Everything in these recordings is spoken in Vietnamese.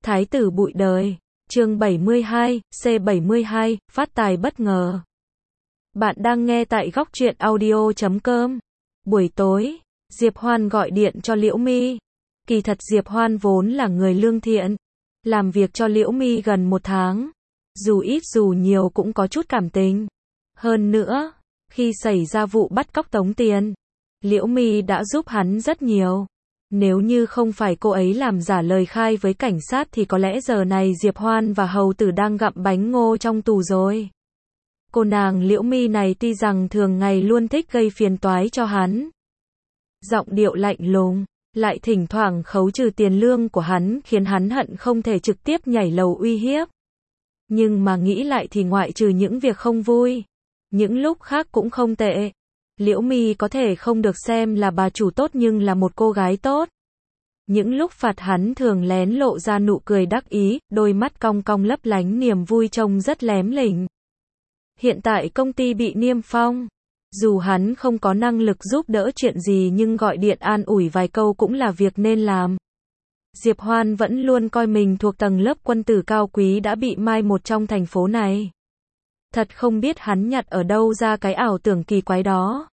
Thái tử bụi đời, chương 72, C72, phát tài bất ngờ. Bạn đang nghe tại góc truyện audio.com. Buổi tối, Diệp Hoan gọi điện cho Liễu Mi. Kỳ thật Diệp Hoan vốn là người lương thiện, làm việc cho Liễu Mi gần 1 tháng. Dù ít dù nhiều cũng có chút cảm tình. Hơn nữa, khi xảy ra vụ bắt cóc tống tiền, Liễu Mi đã giúp hắn rất nhiều. Nếu như không phải cô ấy làm giả lời khai với cảnh sát thì có lẽ giờ này Diệp Hoan và hầu tử đang gặm bánh ngô trong tù rồi. Cô nàng Liễu Mi này tuy rằng thường ngày luôn thích gây phiền toái cho hắn, giọng điệu lạnh lùng, lại thỉnh thoảng khấu trừ tiền lương của hắn khiến hắn hận không thể trực tiếp nhảy lầu uy hiếp. Nhưng mà nghĩ lại thì ngoại trừ những việc không vui, những lúc khác cũng không tệ. Liễu Mi có thể không được xem là bà chủ tốt nhưng là một cô gái tốt. Những lúc phạt hắn thường lén lộ ra nụ cười đắc ý, đôi mắt cong cong lấp lánh niềm vui trông rất lém lỉnh. Hiện tại công ty bị niêm phong. Dù hắn không có năng lực giúp đỡ chuyện gì nhưng gọi điện an ủi vài câu cũng là việc nên làm. Diệp Hoan vẫn luôn coi mình thuộc tầng lớp quân tử cao quý đã bị mai một trong thành phố này. Thật không biết hắn nhặt ở đâu ra cái ảo tưởng kỳ quái đó.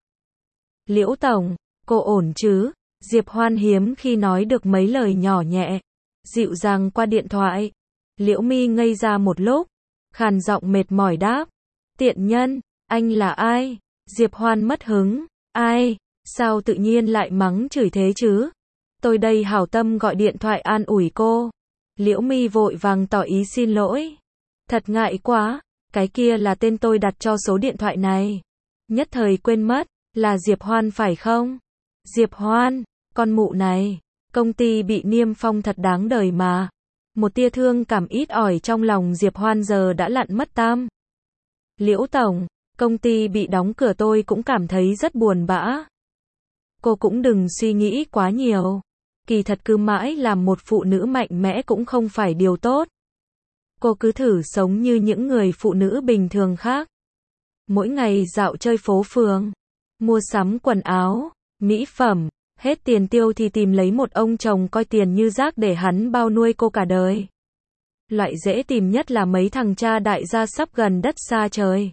Liễu tổng, cô ổn chứ? Diệp Hoan hiếm khi nói được mấy lời nhỏ nhẹ, dịu dàng qua điện thoại. Liễu Mi ngây ra một lúc, khàn giọng mệt mỏi đáp. Tiện nhân, anh là ai? Diệp Hoan mất hứng. Ai? Sao tự nhiên lại mắng chửi thế chứ? Tôi đây hảo tâm gọi điện thoại an ủi cô. Liễu Mi vội vàng tỏ ý xin lỗi. Thật ngại quá, cái kia là tên tôi đặt cho số điện thoại này. Nhất thời quên mất, là Diệp Hoan phải không? Diệp Hoan, con mụ này, công ty bị niêm phong thật đáng đời mà. Một tia thương cảm ít ỏi trong lòng Diệp Hoan giờ đã lặn mất tam. Liễu tổng, công ty bị đóng cửa tôi cũng cảm thấy rất buồn bã. Cô cũng đừng suy nghĩ quá nhiều. Kỳ thật cứ mãi làm một phụ nữ mạnh mẽ cũng không phải điều tốt. Cô cứ thử sống như những người phụ nữ bình thường khác. Mỗi ngày dạo chơi phố phường, mua sắm quần áo, mỹ phẩm, hết tiền tiêu thì tìm lấy một ông chồng coi tiền như rác để hắn bao nuôi cô cả đời. Loại dễ tìm nhất là mấy thằng cha đại gia sắp gần đất xa trời.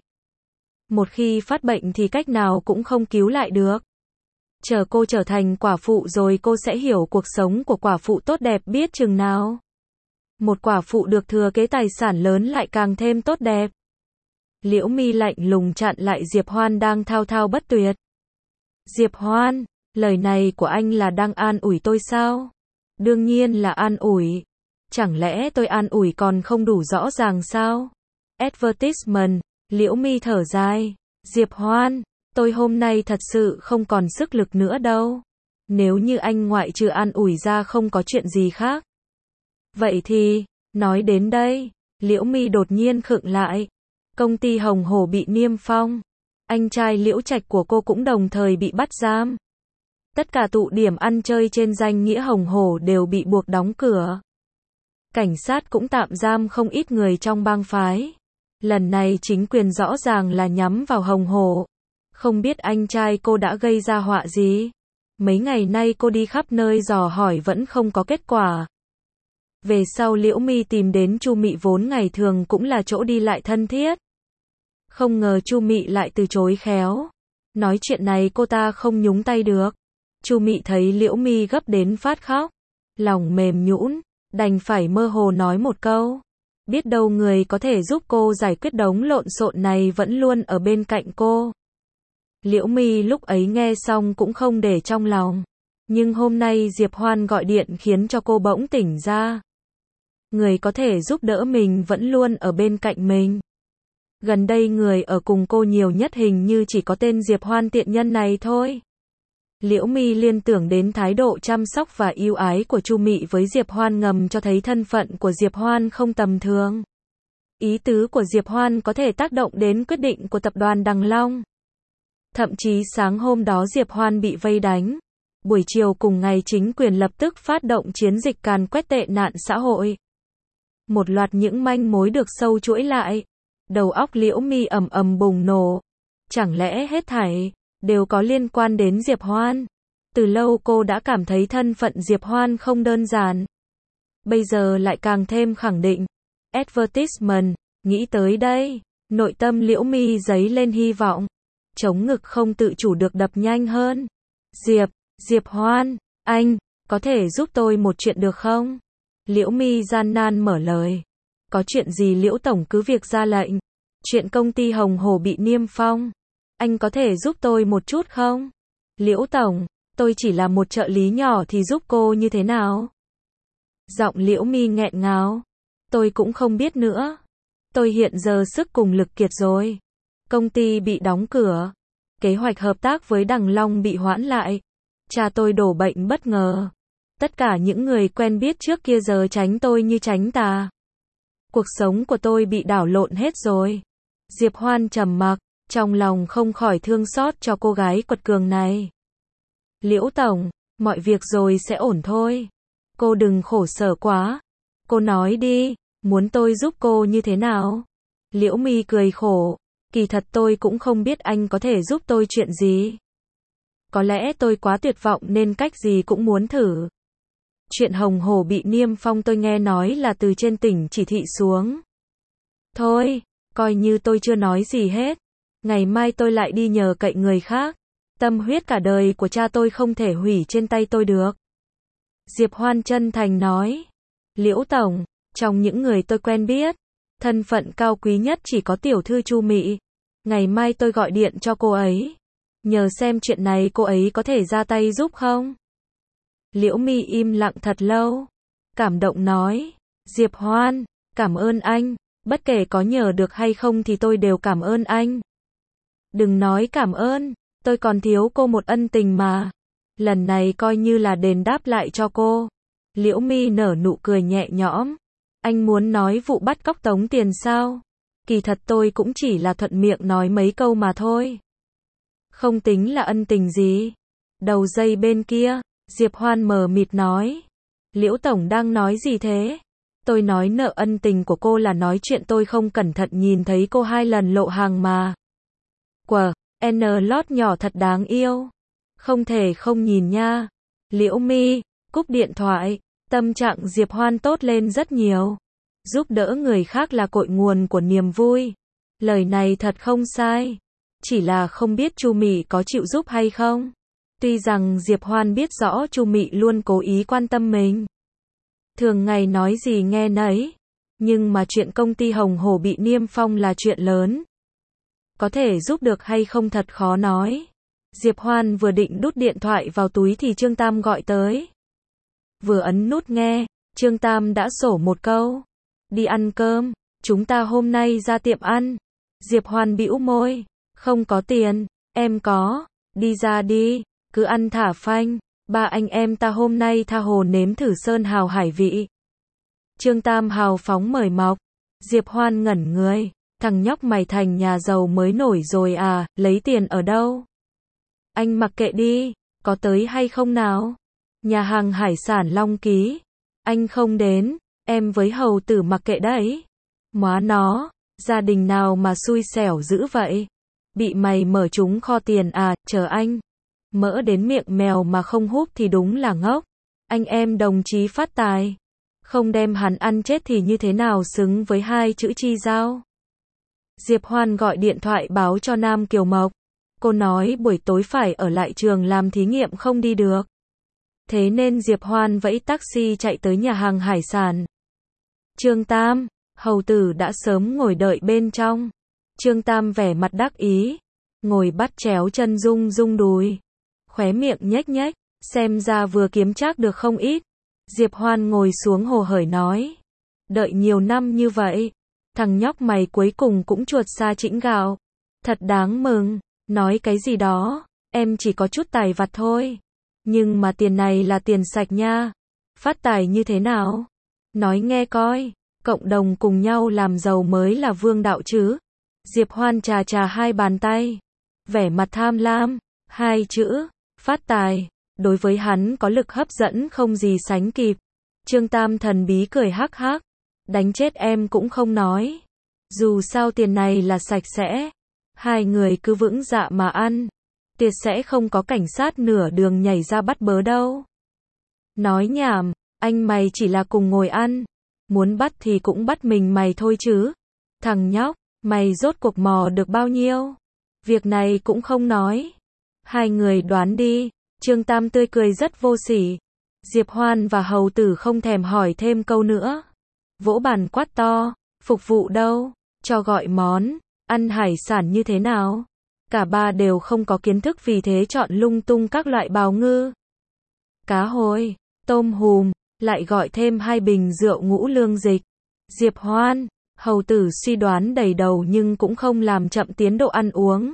Một khi phát bệnh thì cách nào cũng không cứu lại được. Chờ cô trở thành quả phụ rồi cô sẽ hiểu cuộc sống của quả phụ tốt đẹp biết chừng nào. Một quả phụ được thừa kế tài sản lớn lại càng thêm tốt đẹp. Liễu Mi lạnh lùng chặn lại Diệp Hoan đang thao thao bất tuyệt. Diệp Hoan, lời này của anh là đang an ủi tôi sao? Đương nhiên là an ủi. Chẳng lẽ tôi an ủi còn không đủ rõ ràng sao? Advertisement, Liễu Mi thở dài. Diệp Hoan, tôi hôm nay thật sự không còn sức lực nữa đâu. Nếu như anh ngoại trừ an ủi ra không có chuyện gì khác. Vậy thì, nói đến đây, Liễu Mi đột nhiên khựng lại. Công ty Hồng Hổ bị niêm phong. Anh trai Liễu Trạch của cô cũng đồng thời bị bắt giam. Tất cả tụ điểm ăn chơi trên danh nghĩa Hồng Hổ đều bị buộc đóng cửa. Cảnh sát cũng tạm giam không ít người trong bang phái. Lần này chính quyền rõ ràng là nhắm vào Hồng Hổ. Không biết anh trai cô đã gây ra họa gì. Mấy ngày nay cô đi khắp nơi dò hỏi vẫn không có kết quả. Về sau Liễu Mi tìm đến Chu Mị vốn ngày thường cũng là chỗ đi lại thân thiết. Không ngờ Chu Mị lại từ chối khéo. Nói chuyện này cô ta không nhúng tay được. Chu Mị thấy Liễu Mi gấp đến phát khóc, lòng mềm nhũn, đành phải mơ hồ nói một câu. Biết đâu người có thể giúp cô giải quyết đống lộn xộn này vẫn luôn ở bên cạnh cô. Liễu Mi lúc ấy nghe xong cũng không để trong lòng. Nhưng hôm nay Diệp Hoan gọi điện khiến cho cô bỗng tỉnh ra. Người có thể giúp đỡ mình vẫn luôn ở bên cạnh mình. Gần đây người ở cùng cô nhiều nhất hình như chỉ có tên Diệp Hoan tiện nhân này thôi. Liễu Mi liên tưởng đến thái độ chăm sóc và yêu ái của Chu Mị với Diệp Hoan ngầm cho thấy thân phận của Diệp Hoan không tầm thường. Ý tứ của Diệp Hoan có thể tác động đến quyết định của tập đoàn Đằng Long. Thậm chí sáng hôm đó Diệp Hoan bị vây đánh. Buổi chiều cùng ngày chính quyền lập tức phát động chiến dịch càn quét tệ nạn xã hội. Một loạt những manh mối được sâu chuỗi lại. Đầu óc Liễu Mi ầm ầm bùng nổ. Chẳng lẽ hết thảy đều có liên quan đến Diệp Hoan? Từ lâu cô đã cảm thấy thân phận Diệp Hoan không đơn giản. bây giờ lại càng thêm khẳng định. Advertisement, nghĩ tới đây, nội tâm Liễu Mi dấy lên hy vọng. Chống ngực không tự chủ được đập nhanh hơn. Diệp Hoan, anh, có thể giúp tôi một chuyện được không? Liễu Mi gian nan mở lời. Có chuyện gì Liễu Tổng cứ việc ra lệnh. Chuyện công ty Hồng Hổ bị niêm phong. Anh có thể giúp tôi một chút không? Liễu Tổng, tôi chỉ là một trợ lý nhỏ thì giúp cô như thế nào? Giọng Liễu Mi nghẹn ngào. Tôi cũng không biết nữa. Tôi hiện giờ sức cùng lực kiệt rồi. Công ty bị đóng cửa. Kế hoạch hợp tác với Đằng Long bị hoãn lại. Cha tôi đổ bệnh bất ngờ. Tất cả những người quen biết trước kia giờ tránh tôi như tránh tà. Cuộc sống của tôi bị đảo lộn hết rồi. Diệp Hoan trầm mặc, trong lòng không khỏi thương xót cho cô gái quật cường này. Liễu Tổng, mọi việc rồi sẽ ổn thôi. Cô đừng khổ sở quá. Cô nói đi, muốn tôi giúp cô như thế nào? Liễu Mi cười khổ. Kỳ thật tôi cũng không biết anh có thể giúp tôi chuyện gì. Có lẽ tôi quá tuyệt vọng nên cách gì cũng muốn thử. Chuyện Hồng Hổ bị niêm phong tôi nghe nói là từ trên tỉnh chỉ thị xuống. Thôi, coi như tôi chưa nói gì hết. Ngày mai tôi lại đi nhờ cậy người khác. Tâm huyết cả đời của cha tôi không thể hủy trên tay tôi được. Diệp Hoan chân thành nói. Liễu Tổng, trong những người tôi quen biết, thân phận cao quý nhất chỉ có tiểu thư Chu Mị. Ngày mai tôi gọi điện cho cô ấy. Nhờ xem chuyện này cô ấy có thể ra tay giúp không? Liễu Mi im lặng thật lâu. Cảm động nói. Diệp Hoan, cảm ơn anh. Bất kể có nhờ được hay không thì tôi đều cảm ơn anh. Đừng nói cảm ơn. Tôi còn thiếu cô một ân tình mà. Lần này coi như là đền đáp lại cho cô. Liễu Mi nở nụ cười nhẹ nhõm. Anh muốn nói vụ bắt cóc tống tiền sao? Kỳ thật tôi cũng chỉ là thuận miệng nói mấy câu mà thôi. Không tính là ân tình gì. Đầu dây bên kia, Diệp Hoan mờ mịt nói. Liễu Tổng đang nói gì thế? Tôi nói nợ ân tình của cô là nói chuyện tôi không cẩn thận nhìn thấy cô 2 lần lộ hàng mà. N lót nhỏ thật đáng yêu. Không thể không nhìn nha. Liễu Mi, cúp điện thoại. Tâm trạng Diệp Hoan tốt lên rất nhiều. Giúp đỡ người khác là cội nguồn của niềm vui. Lời này thật không sai. Chỉ là không biết Chu Mị có chịu giúp hay không. Tuy rằng Diệp Hoan biết rõ Chu Mị luôn cố ý quan tâm mình. Thường ngày nói gì nghe nấy. Nhưng mà chuyện công ty Hồng Hổ bị niêm phong là chuyện lớn. Có thể giúp được hay không thật khó nói. Diệp Hoan vừa định đút điện thoại vào túi thì Trương Tam gọi tới. Vừa ấn nút nghe, Trương Tam đã sổ một câu. Đi ăn cơm, chúng ta hôm nay ra tiệm ăn. Diệp Hoan bĩu môi. Không có tiền, em có. Đi ra đi, cứ ăn thả phanh. Ba anh em ta hôm nay tha hồ nếm thử sơn hào hải vị. Trương Tam hào phóng mời mọc. Diệp Hoan ngẩn người. Thằng nhóc mày thành nhà giàu mới nổi rồi à, lấy tiền ở đâu? Anh mặc kệ đi, có tới hay không nào? Nhà hàng hải sản Long Ký. Anh không đến, em với hầu tử mặc kệ đấy. Móa nó, gia đình nào mà xui xẻo dữ vậy? Bị mày mở trúng kho tiền à, chờ anh. Mỡ đến miệng mèo mà không húp thì đúng là ngốc. Anh em đồng chí phát tài. Không đem hắn ăn chết thì như thế nào xứng với 2 chữ chi giao? Diệp Hoan gọi điện thoại báo cho Nam Kiều Mộc. Cô nói buổi tối phải ở lại trường làm thí nghiệm không đi được. Thế nên Diệp Hoan vẫy taxi chạy tới nhà hàng hải sản. Trương Tam, hầu tử đã sớm ngồi đợi bên trong. Trương Tam vẻ mặt đắc ý. Ngồi bắt chéo chân rung rung đùi. Khóe miệng nhếch nhếch, xem ra vừa kiếm trác được không ít. Diệp Hoan ngồi xuống hồ hởi nói. Đợi nhiều năm như vậy. Thằng nhóc mày cuối cùng cũng chuột xa chĩnh gạo. Thật đáng mừng. Nói cái gì đó. Em chỉ có chút tài vặt thôi. Nhưng mà tiền này là tiền sạch nha. Phát tài như thế nào? Nói nghe coi. Cộng đồng cùng nhau làm giàu mới là vương đạo chứ. Diệp Hoan chà chà 2 bàn tay. Vẻ mặt tham lam. 2 chữ. Phát tài. Đối với hắn có lực hấp dẫn không gì sánh kịp. Trương Tam thần bí cười hắc hắc. Đánh chết em cũng không nói. Dù sao tiền này là sạch sẽ. 2 người cứ vững dạ mà ăn. Tiệt sẽ không có cảnh sát nửa đường nhảy ra bắt bớ đâu. Nói nhảm, Anh mày chỉ là cùng ngồi ăn. Muốn bắt thì cũng bắt mình mày thôi chứ. Thằng nhóc, mày rốt cuộc mò được bao nhiêu? Việc này cũng không nói. Hai người đoán đi. Trương Tam tươi cười rất vô sỉ. Diệp Hoan và hầu tử không thèm hỏi thêm câu nữa. Vỗ bàn quát to, phục vụ đâu? Cho gọi món, ăn hải sản như thế nào? Cả ba đều không có kiến thức vì thế chọn lung tung các loại bào ngư. Cá hồi, tôm hùm, lại gọi thêm 2 bình rượu ngũ lương dịch. Diệp Hoan, hầu tử suy đoán đầy đầu nhưng cũng không làm chậm tiến độ ăn uống.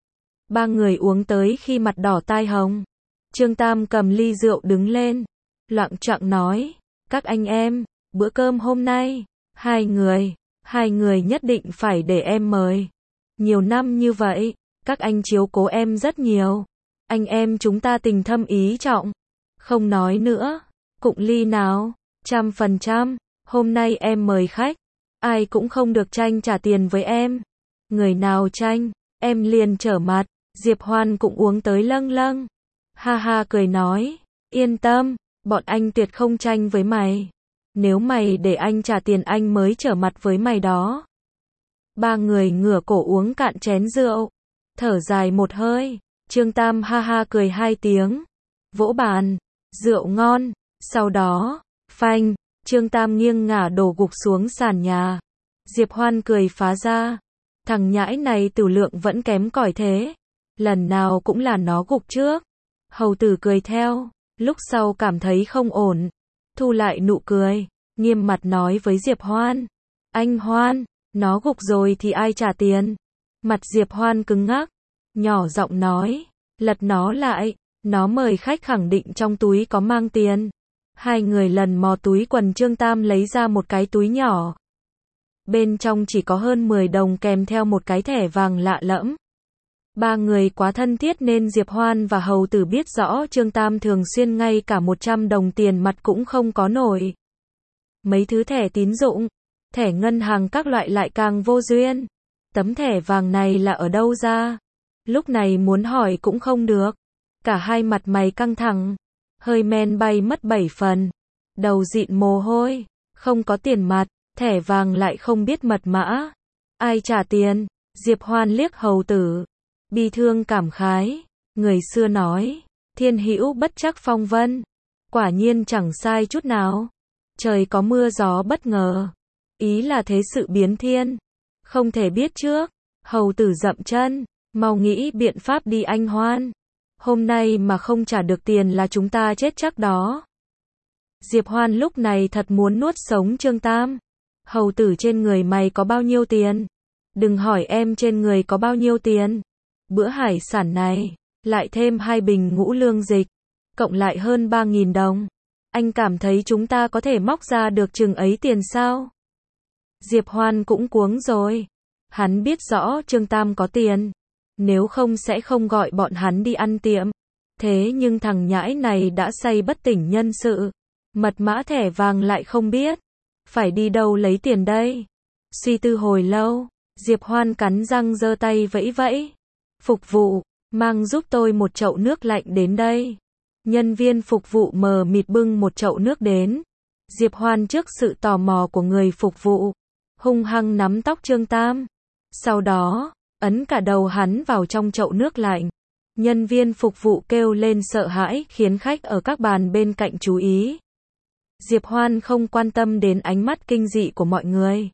Ba người uống tới khi mặt đỏ tai hồng. Trương Tam cầm ly rượu đứng lên, loạng choạng nói, các anh em, bữa cơm hôm nay, hai người nhất định phải để em mời. Nhiều năm như vậy, các anh chiếu cố em rất nhiều. Anh em chúng ta tình thâm ý trọng. Không nói nữa, cụng ly nào, 100%, hôm nay em mời khách, ai cũng không được tranh trả tiền với em. Người nào tranh, em liền trở mặt. Diệp Hoan cũng uống tới lâng lâng. Ha ha cười nói, yên tâm, bọn anh tuyệt không tranh với mày. Nếu mày để anh trả tiền anh mới trở mặt với mày đó. Ba người ngửa cổ uống cạn chén rượu, thở dài một hơi. Trương Tam ha ha cười 2 tiếng, vỗ bàn, rượu ngon. Sau đó, phanh, Trương Tam nghiêng ngả đổ gục xuống sàn nhà. Diệp Hoan cười phá ra, thằng nhãi này tử lượng vẫn kém cỏi thế. Lần nào cũng là nó gục trước. Hầu tử cười theo, lúc sau cảm thấy không ổn, thu lại nụ cười, nghiêm mặt nói với Diệp Hoan. Anh Hoan, nó gục rồi thì ai trả tiền? Mặt Diệp Hoan cứng ngắc, nhỏ giọng nói, lật nó lại, nó mời khách khẳng định trong túi có mang tiền. Hai người lần mò túi quần Trương Tam lấy ra một cái túi nhỏ. Bên trong chỉ có hơn 10 đồng kèm theo một cái thẻ vàng lạ lẫm. Ba người quá thân thiết nên Diệp Hoan và hầu tử biết rõ Trương Tam thường xuyên ngay cả 100 đồng tiền mặt cũng không có nổi. Mấy thứ thẻ tín dụng, thẻ ngân hàng các loại lại càng vô duyên. Tấm thẻ vàng này là ở đâu ra? Lúc này muốn hỏi cũng không được. Cả hai mặt mày căng thẳng, hơi men bay mất 7 phần. Đầu dịn mồ hôi, không có tiền mặt, thẻ vàng lại không biết mật mã. Ai trả tiền? Diệp Hoan liếc hầu tử, bi thương cảm khái, người xưa nói, thiên hữu bất trắc phong vân. Quả nhiên chẳng sai chút nào. Trời có mưa gió bất ngờ. Ý là thế sự biến thiên. Không thể biết trước. Hầu tử dậm chân, mau nghĩ biện pháp đi anh Hoan. Hôm nay mà không trả được tiền là chúng ta chết chắc đó. Diệp Hoan lúc này thật muốn nuốt sống Trương Tam. Hầu tử trên người mày có bao nhiêu tiền? Đừng hỏi em trên người có bao nhiêu tiền. Bữa hải sản này, lại thêm 2 bình ngũ lương dịch, cộng lại hơn 3.000 đồng. Anh cảm thấy chúng ta có thể móc ra được chừng ấy tiền sao? Diệp Hoan cũng cuống rồi. Hắn biết rõ Trương Tam có tiền. Nếu không sẽ không gọi bọn hắn đi ăn tiệm. Thế nhưng thằng nhãi này đã say bất tỉnh nhân sự. Mật mã thẻ vàng lại không biết. Phải đi đâu lấy tiền đây? Suy tư hồi lâu, Diệp Hoan cắn răng giơ tay vẫy vẫy. Phục vụ, mang giúp tôi một chậu nước lạnh đến đây. Nhân viên phục vụ mờ mịt bưng một chậu nước đến. Diệp Hoan trước sự tò mò của người phục vụ, hung hăng nắm tóc Trương Tam. Sau đó, ấn cả đầu hắn vào trong chậu nước lạnh. Nhân viên phục vụ kêu lên sợ hãi khiến khách ở các bàn bên cạnh chú ý. Diệp Hoan không quan tâm đến ánh mắt kinh dị của mọi người.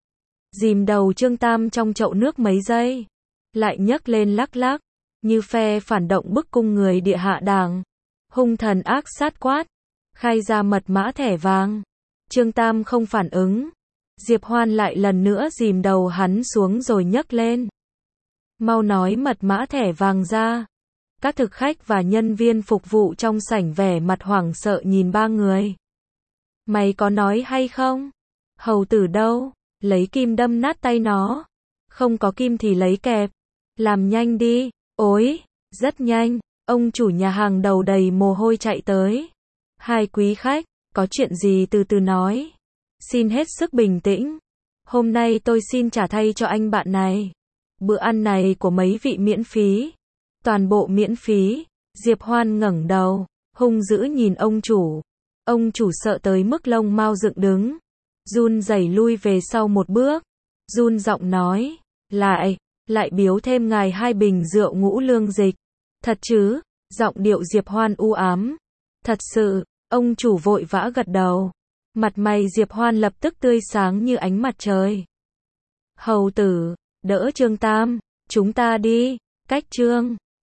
Dìm đầu Trương Tam trong chậu nước mấy giây. Lại nhấc lên lắc lắc, như phe phản động bức cung người địa hạ đảng. Hung thần ác sát quát, khai ra mật mã thẻ vàng. Trương Tam không phản ứng. Diệp Hoan lại lần nữa dìm đầu hắn xuống rồi nhấc lên. Mau nói mật mã thẻ vàng ra. Các thực khách và nhân viên phục vụ trong sảnh vẻ mặt hoảng sợ nhìn ba người. Mày có nói hay không? Hầu tử đâu? Lấy kim đâm nát tay nó. Không có kim thì lấy kẹp. Làm nhanh đi. Ối, rất nhanh. Ông chủ nhà hàng đầu đầy mồ hôi chạy tới. Hai quý khách, có chuyện gì từ từ nói. Xin hết sức bình tĩnh. Hôm nay tôi xin trả thay cho anh bạn này. Bữa ăn này của mấy vị miễn phí. Toàn bộ miễn phí. Diệp Hoan ngẩng đầu, hung dữ nhìn ông chủ. Ông chủ sợ tới mức lông mao dựng đứng, run rẩy lui về sau một bước, run giọng nói, lại biếu thêm ngài 2 bình rượu ngũ lương dịch. Thật chứ? Giọng điệu Diệp Hoan u ám. Thật sự, ông chủ vội vã gật đầu. Mặt mày Diệp Hoan lập tức tươi sáng như ánh mặt trời. Hầu tử, đỡ Trương Tam, chúng ta đi. Cách Trương